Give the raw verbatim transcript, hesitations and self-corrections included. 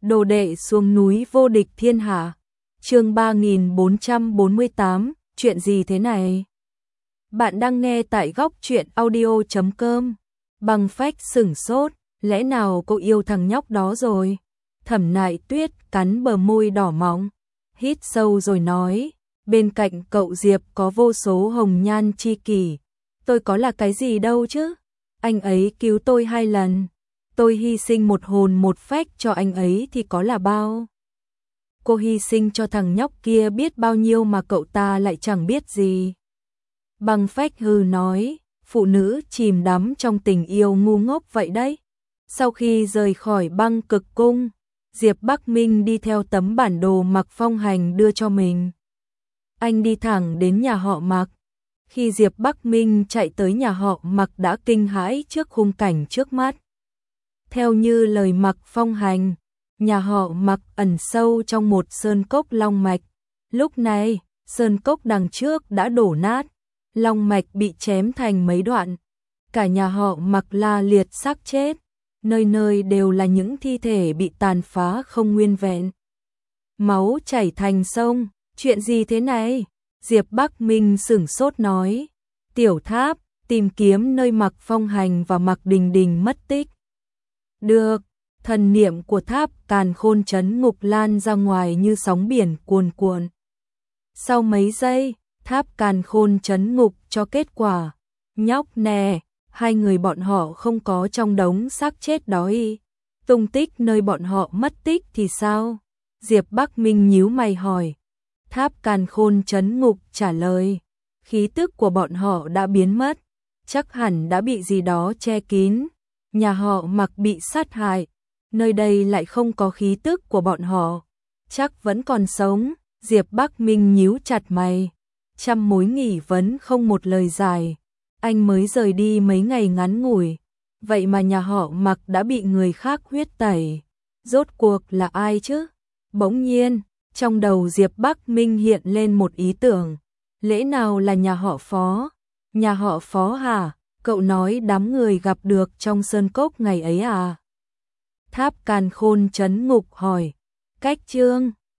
Đồ đệ xuống núi vô địch thiên hạ. Chương ba nghìn bốn trăm bốn mươi tám, chuyện gì thế này? Bạn đang nghe tại góc truyện audio chấm com. Bằng phách sửng sốt, lẽ nào cô yêu thằng nhóc đó rồi? Thẩm Nại Tuyết cắn bờ môi đỏ mọng, hít sâu rồi nói, bên cạnh cậu Diệp có vô số hồng nhan chi kỷ, tôi có là cái gì đâu chứ? Anh ấy cứu tôi hai lần, tôi hy sinh một hồn một phách cho anh ấy thì có là bao? Cô hy sinh cho thằng nhóc kia biết bao nhiêu mà cậu ta lại chẳng biết gì. Bằng phách hừ nói, phụ nữ chìm đắm trong tình yêu ngu ngốc vậy đấy. Sau khi rời khỏi Băng Cực Cung, Diệp Bắc Minh đi theo tấm bản đồ Mạc Phong Hành đưa cho mình. Anh đi thẳng đến nhà họ Mạc. Khi Diệp Bắc Minh chạy tới nhà họ Mạc đã kinh hãi trước khung cảnh trước mắt. Theo như lời Mạc Phong Hành, nhà họ Mạc ẩn sâu trong một sơn cốc long mạch. Lúc này, sơn cốc đằng trước đã đổ nát, long mạch bị chém thành mấy đoạn. Cả nhà họ Mạc la liệt xác chết, nơi nơi đều là những thi thể bị tàn phá không nguyên vẹn. Máu chảy thành sông, chuyện gì thế này? Diệp Bắc Minh sửng sốt nói, Tiểu Tháp, tìm kiếm nơi Mạc Phong Hành và Mạc Đình Đình mất tích. Được, thần niệm của Tháp Càn Khôn Trấn Ngục lan ra ngoài như sóng biển cuồn cuộn. Sau mấy giây, Tháp Càn Khôn Trấn Ngục cho kết quả. Nhóc nè, hai người bọn họ không có trong đống xác chết đó y. Tung tích nơi bọn họ mất tích thì sao? Diệp Bắc Minh nhíu mày hỏi. Tháp Càn Khôn Trấn Ngục trả lời, khí tức của bọn họ đã biến mất, chắc hẳn đã bị gì đó che kín. Nhà họ Mạc bị sát hại, nơi đây lại không có khí tức của bọn họ, chắc vẫn còn sống. Diệp Bắc Minh nhíu chặt mày, trăm mối nghi vấn không một lời giải. Anh mới rời đi mấy ngày ngắn ngủi, vậy mà nhà họ Mạc đã bị người khác huyết tẩy. Rốt cuộc là ai chứ? Bỗng nhiên, trong đầu Diệp Bắc Minh hiện lên một ý tưởng. Lẽ nào là nhà họ Phó? Nhà họ Phó hả? Cậu nói đám người gặp được trong sơn cốc ngày ấy à? Tháp Càn Khôn Trấn Ngục hỏi. Cách chương